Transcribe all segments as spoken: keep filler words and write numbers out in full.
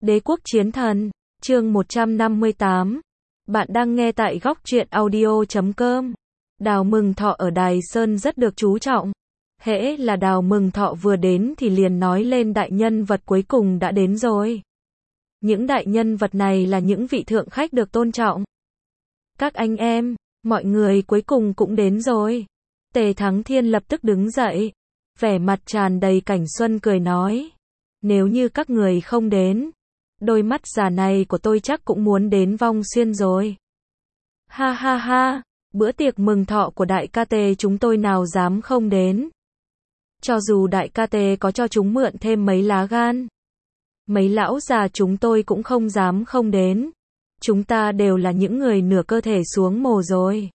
Đế quốc chiến thần, chương một trăm năm mươi tám. Bạn đang nghe tại góc truyện audio chấm com. Đào mừng thọ ở Đài Sơn rất được chú trọng. Hễ là đào mừng thọ vừa đến thì liền nói lên đại nhân vật cuối cùng đã đến rồi. Những đại nhân vật này là những vị thượng khách được tôn trọng. Các anh em, mọi người cuối cùng cũng đến rồi. Tề Thắng Thiên lập tức đứng dậy, vẻ mặt tràn đầy cảnh xuân cười nói. Nếu như các người không đến, đôi mắt già này của tôi chắc cũng muốn đến Vong Xuyên rồi. Ha ha ha, bữa tiệc mừng thọ của đại ca Tề chúng tôi nào dám không đến. Cho dù đại ca Tề có cho chúng mượn thêm mấy lá gan, mấy lão già chúng tôi cũng không dám không đến. Chúng ta đều là những người nửa cơ thể xuống mồ rồi.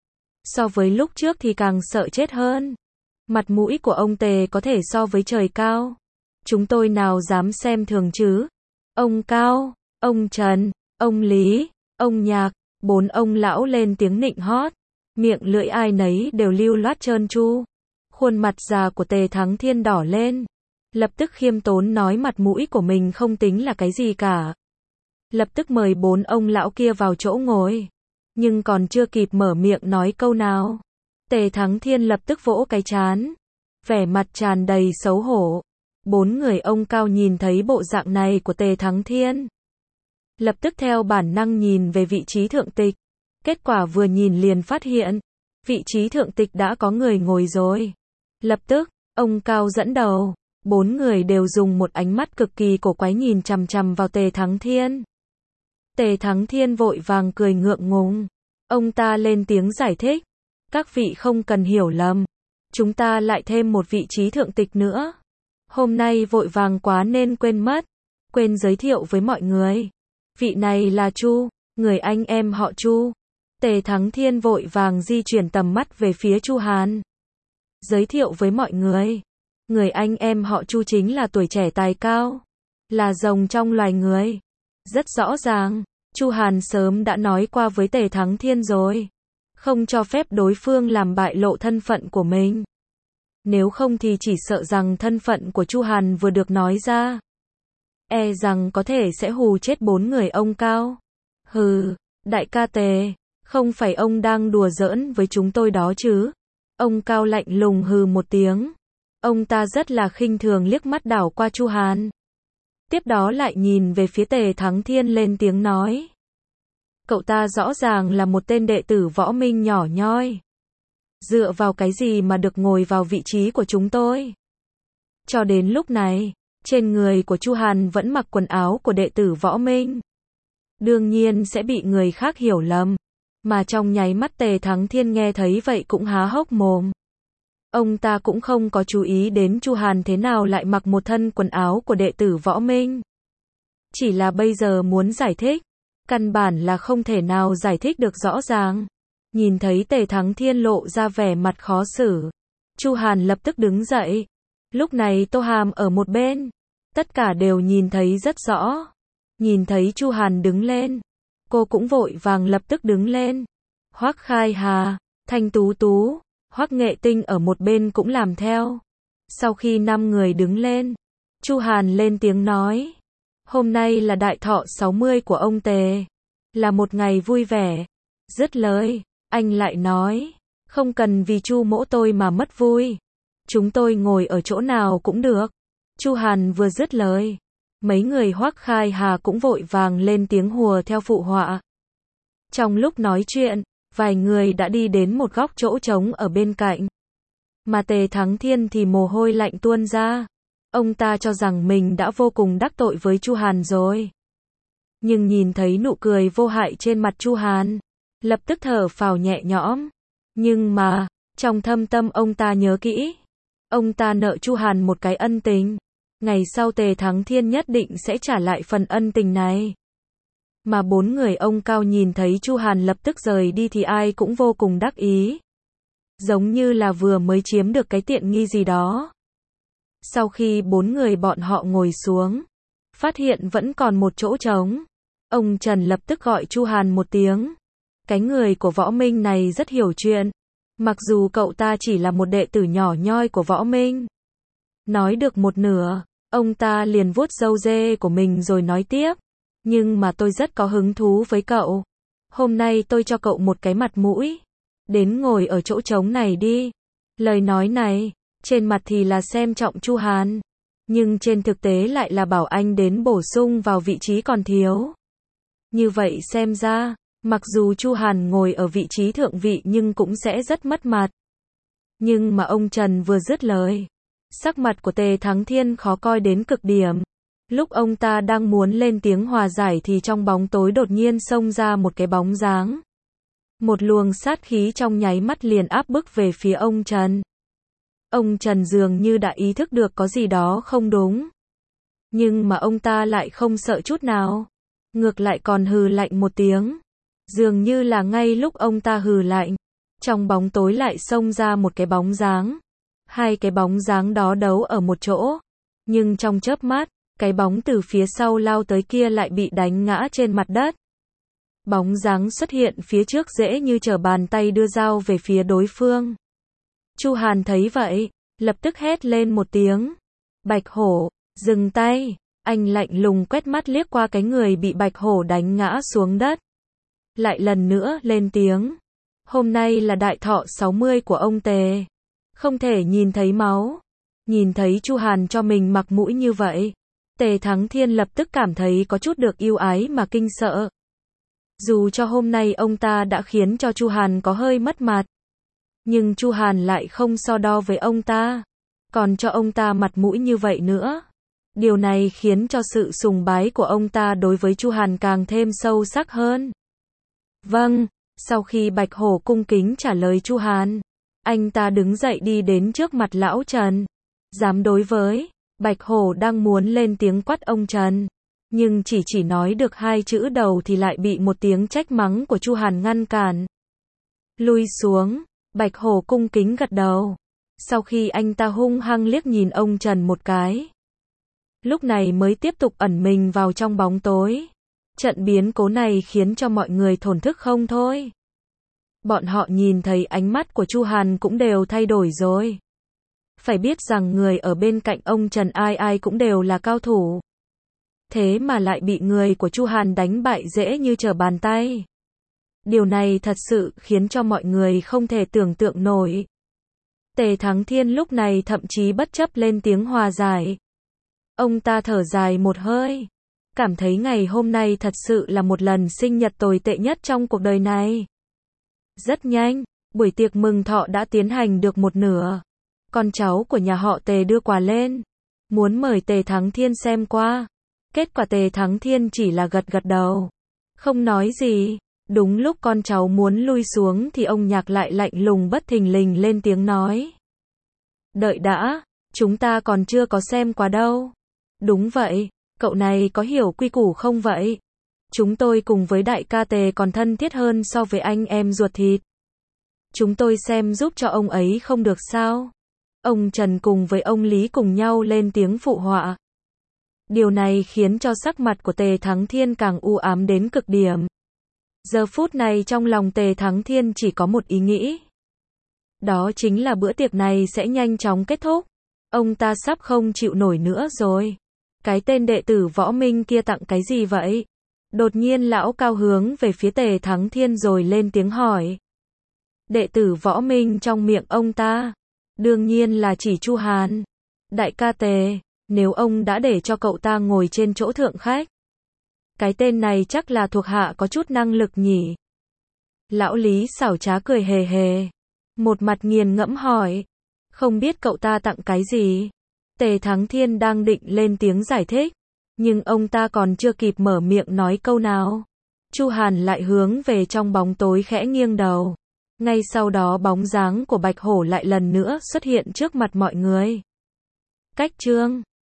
So với lúc trước thì càng sợ chết hơn. Mặt mũi của ông Tề có thể so với trời cao. Chúng tôi nào dám xem thường chứ. Ông Cao, ông Trần, ông Lý, ông Nhạc, bốn ông lão lên tiếng nịnh hót. Miệng lưỡi ai nấy đều lưu loát trơn tru. Khuôn mặt già của Tề Thắng Thiên đỏ lên. Lập tức khiêm tốn nói mặt mũi của mình không tính là cái gì cả. Lập tức mời bốn ông lão kia vào chỗ ngồi. Nhưng còn chưa kịp mở miệng nói câu nào, Tề Thắng Thiên lập tức vỗ cái trán, vẻ mặt tràn đầy xấu hổ. Bốn người ông Cao nhìn thấy bộ dạng này của Tề Thắng Thiên, lập tức theo bản năng nhìn về vị trí thượng tịch. Kết quả vừa nhìn liền phát hiện, vị trí thượng tịch đã có người ngồi rồi. Lập tức, ông Cao dẫn đầu, bốn người đều dùng một ánh mắt cực kỳ cổ quái nhìn chằm chằm vào Tề Thắng Thiên. Tề Thắng Thiên vội vàng cười ngượng ngùng. Ông ta lên tiếng giải thích. Các vị không cần hiểu lầm. Chúng ta lại thêm một vị trí thượng tịch nữa. Hôm nay vội vàng quá nên quên mất. Quên giới thiệu với mọi người. Vị này là Chu, người anh em họ Chu. Tề Thắng Thiên vội vàng di chuyển tầm mắt về phía Chu Hàn. Giới thiệu với mọi người. Người anh em họ Chu chính là tuổi trẻ tài cao. Là rồng trong loài người. Rất rõ ràng, Chu Hàn sớm đã nói qua với Tề Thắng Thiên rồi. Không cho phép đối phương làm bại lộ thân phận của mình. Nếu không thì chỉ sợ rằng thân phận của Chu Hàn vừa được nói ra, e rằng có thể sẽ hù chết bốn người ông Cao. Hừ, đại ca Tề, không phải ông đang đùa giỡn với chúng tôi đó chứ? Ông Cao lạnh lùng hừ một tiếng. Ông ta rất là khinh thường liếc mắt đảo qua Chu Hàn. Tiếp đó lại nhìn về phía Tề Thắng Thiên lên tiếng nói. Cậu ta rõ ràng là một tên đệ tử võ minh nhỏ nhoi. Dựa vào cái gì mà được ngồi vào vị trí của chúng tôi? Cho đến lúc này, trên người của Chu Hàn vẫn mặc quần áo của đệ tử võ minh. Đương nhiên sẽ bị người khác hiểu lầm. Mà trong nháy mắt Tề Thắng Thiên nghe thấy vậy cũng há hốc mồm. Ông ta cũng không có chú ý đến Chu Hàn thế nào lại mặc một thân quần áo của đệ tử võ minh. Chỉ là bây giờ muốn giải thích, căn bản là không thể nào giải thích được rõ ràng. Nhìn thấy Tề Thắng Thiên lộ ra vẻ mặt khó xử, Chu Hàn lập tức đứng dậy. Lúc này Tô Hàm ở một bên, tất cả đều nhìn thấy rất rõ. Nhìn thấy Chu Hàn đứng lên, cô cũng vội vàng lập tức đứng lên. Hoắc Khai Hà, Thanh Tú Tú, Hoắc Nghệ Tinh ở một bên cũng làm theo. Sau khi năm người đứng lên, Chu Hàn lên tiếng nói. Hôm nay là đại thọ sáu mươi của ông Tề. Là một ngày vui vẻ. Dứt lời, anh lại nói. Không cần vì Chu mỗ tôi mà mất vui. Chúng tôi ngồi ở chỗ nào cũng được. Chu Hàn vừa dứt lời, mấy người Hoắc Khai Hà cũng vội vàng lên tiếng hùa theo phụ họa. Trong lúc nói chuyện, vài người đã đi đến một góc chỗ trống ở bên cạnh. Mà Tề Thắng Thiên thì mồ hôi lạnh tuôn ra. Ông ta cho rằng mình đã vô cùng đắc tội với Chu Hàn rồi. Nhưng nhìn thấy nụ cười vô hại trên mặt Chu Hàn, lập tức thở phào nhẹ nhõm. Nhưng mà, trong thâm tâm ông ta nhớ kỹ. Ông ta nợ Chu Hàn một cái ân tình. Ngày sau Tề Thắng Thiên nhất định sẽ trả lại phần ân tình này. Mà bốn người ông Cao nhìn thấy Chu Hàn lập tức rời đi thì ai cũng vô cùng đắc ý. Giống như là vừa mới chiếm được cái tiện nghi gì đó. Sau khi bốn người bọn họ ngồi xuống, phát hiện vẫn còn một chỗ trống. Ông Trần lập tức gọi Chu Hàn một tiếng. Cái người của võ minh này rất hiểu chuyện. Mặc dù cậu ta chỉ là một đệ tử nhỏ nhoi của võ minh. Nói được một nửa, Ông ta liền vuốt râu dê của mình rồi nói tiếp. Nhưng mà tôi rất có hứng thú với cậu. Hôm nay tôi cho cậu một cái mặt mũi. Đến ngồi ở chỗ trống này đi. Lời nói này, trên mặt thì là xem trọng Chu Hàn. Nhưng trên thực tế lại là bảo anh đến bổ sung vào vị trí còn thiếu. Như vậy xem ra, mặc dù Chu Hàn ngồi ở vị trí thượng vị nhưng cũng sẽ rất mất mặt. Nhưng mà ông Trần vừa dứt lời, sắc mặt của Tề Thắng Thiên khó coi đến cực điểm. Lúc ông ta đang muốn lên tiếng hòa giải thì trong bóng tối đột nhiên xông ra một cái bóng dáng. Một luồng sát khí trong nháy mắt liền áp bức về phía ông Trần. Ông Trần dường như đã ý thức được có gì đó không đúng. Nhưng mà ông ta lại không sợ chút nào. Ngược lại còn hừ lạnh một tiếng. Dường như là ngay lúc ông ta hừ lạnh, trong bóng tối lại xông ra một cái bóng dáng. Hai cái bóng dáng đó đấu ở một chỗ. Nhưng trong chớp mắt, cái bóng từ phía sau lao tới kia lại bị đánh ngã trên mặt đất. Bóng dáng xuất hiện phía trước dễ như trở bàn tay đưa dao về phía đối phương. Chu Hàn thấy vậy, lập tức hét lên một tiếng. Bạch Hổ, dừng tay. Anh lạnh lùng quét mắt liếc qua cái người bị Bạch Hổ đánh ngã xuống đất. Lại lần nữa lên tiếng. Hôm nay là đại thọ sáu mươi của ông Tề. Không thể nhìn thấy máu. Nhìn thấy Chu Hàn cho mình mặc mũi như vậy. Tề Thắng Thiên lập tức cảm thấy có chút được yêu ái mà kinh sợ. Dù cho hôm nay ông ta đã khiến cho Chu Hàn có hơi mất mặt. Nhưng Chu Hàn lại không so đo với ông ta. Còn cho ông ta mặt mũi như vậy nữa. Điều này khiến cho sự sùng bái của ông ta đối với Chu Hàn càng thêm sâu sắc hơn. Vâng, sau khi Bạch Hổ cung kính trả lời Chu Hàn, anh ta đứng dậy đi đến trước mặt lão Trần. Dám đối với, Bạch Hổ đang muốn lên tiếng quát ông Trần. Nhưng chỉ chỉ nói được hai chữ đầu thì lại bị một tiếng trách mắng của Chu Hàn ngăn cản. Lui xuống, Bạch Hổ cung kính gật đầu. Sau khi anh ta hung hăng liếc nhìn ông Trần một cái. Lúc này mới tiếp tục ẩn mình vào trong bóng tối. Trận biến cố này khiến cho mọi người thổn thức không thôi. Bọn họ nhìn thấy ánh mắt của Chu Hàn cũng đều thay đổi rồi. Phải biết rằng người ở bên cạnh ông Trần ai ai cũng đều là cao thủ. Thế mà lại bị người của Chu Hàn đánh bại dễ như trở bàn tay. Điều này thật sự khiến cho mọi người không thể tưởng tượng nổi. Tề Thắng Thiên lúc này thậm chí bất chấp lên tiếng hòa giải. Ông ta thở dài một hơi. Cảm thấy ngày hôm nay thật sự là một lần sinh nhật tồi tệ nhất trong cuộc đời này. Rất nhanh, buổi tiệc mừng thọ đã tiến hành được một nửa. Con cháu của nhà họ Tề đưa quà lên. Muốn mời Tề Thắng Thiên xem qua. Kết quả Tề Thắng Thiên chỉ là gật gật đầu. Không nói gì. Đúng lúc con cháu muốn lui xuống thì ông Nhạc lại lạnh lùng bất thình lình lên tiếng nói. Đợi đã, chúng ta còn chưa có xem qua đâu. Đúng vậy, cậu này có hiểu quy củ không vậy? Chúng tôi cùng với đại ca Tề còn thân thiết hơn so với anh em ruột thịt. Chúng tôi xem giúp cho ông ấy không được sao? Ông Trần cùng với ông Lý cùng nhau lên tiếng phụ họa. Điều này khiến cho sắc mặt của Tề Thắng Thiên càng u ám đến cực điểm. Giờ phút này trong lòng Tề Thắng Thiên chỉ có một ý nghĩ. Đó chính là bữa tiệc này sẽ nhanh chóng kết thúc. Ông ta sắp không chịu nổi nữa rồi. Cái tên đệ tử Võ Minh kia tặng cái gì vậy? Đột nhiên lão cao hướng về phía Tề Thắng Thiên rồi lên tiếng hỏi. Đệ tử Võ Minh trong miệng ông ta. Đương nhiên là chỉ Chu Hàn. Đại ca Tề, nếu ông đã để cho cậu ta ngồi trên chỗ thượng khách. Cái tên này chắc là thuộc hạ có chút năng lực nhỉ. Lão Lý xảo trá cười hề hề. Một mặt nghiền ngẫm hỏi. Không biết cậu ta tặng cái gì? Tề Thắng Thiên đang định lên tiếng giải thích. Nhưng ông ta còn chưa kịp mở miệng nói câu nào. Chu Hàn lại hướng về trong bóng tối khẽ nghiêng đầu. Ngay sau đó bóng dáng của Bạch Hổ lại lần nữa xuất hiện trước mặt mọi người. Cách chương